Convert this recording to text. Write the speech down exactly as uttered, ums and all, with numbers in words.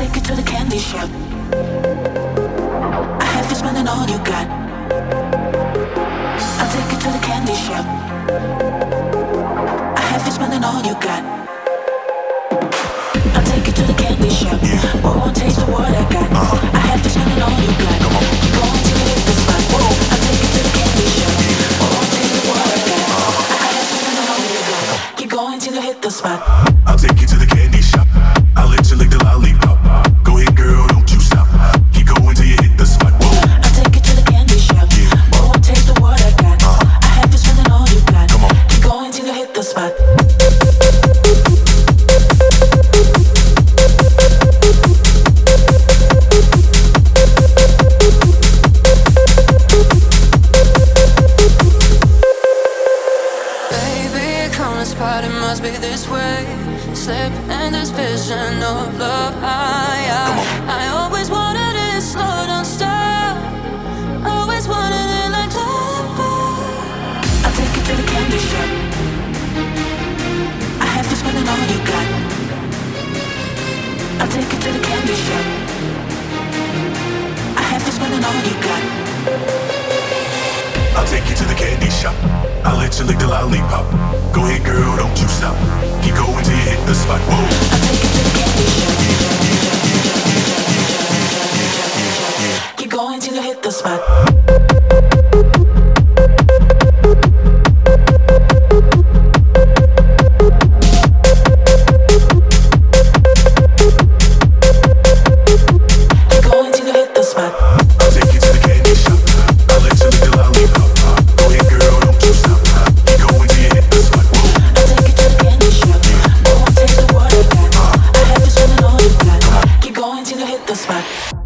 take you to the candy shop. I have you spending all you got. I'll take you to the candy shop. I have you spending all you got. I'll take you to the candy shop. Boy, won't taste of what I got. I have you spending all you got. Keep going till you hit the spot. I'll take you to the candy shop. Boy, won't taste of what I got. I have you spending all you got. Keep going till you hit the spot. I'll take you to the candy shop. I'll let you lick the lollipop. Go ahead, girl, don't you stop. Keep going till you hit the spot. Whoa. I'll take you to the candy shop. Boy, won't taste of what I got. I have you spending all you got. Keep going till you hit the spot. It must be this way. Slip in this vision of love. I, I, I always wanted it slow, don't stop. Always wanted it like lullaby. I'll take you to the candy shop. I have you spending all you got. I'll take you to the candy shop. I have you spending all you got. I'll take you to the candy shop. I'll let you lick the lollipop. Go ahead, girl, don't you stop. Keep going till you hit the spot. Whoa. I'll take you to the candy shop. Keep going till you hit the spot. Keep going till you hit the spot. I'll take you to the candy shop. I'll let you lick the lollipop. Go ahead, girl, don't you stop. Keep going till you hit the spot. Whoa. I'll take you to the candy shop. Boy, won't taste of what I got. I have you spending all you got. Keep going till you hit the spot.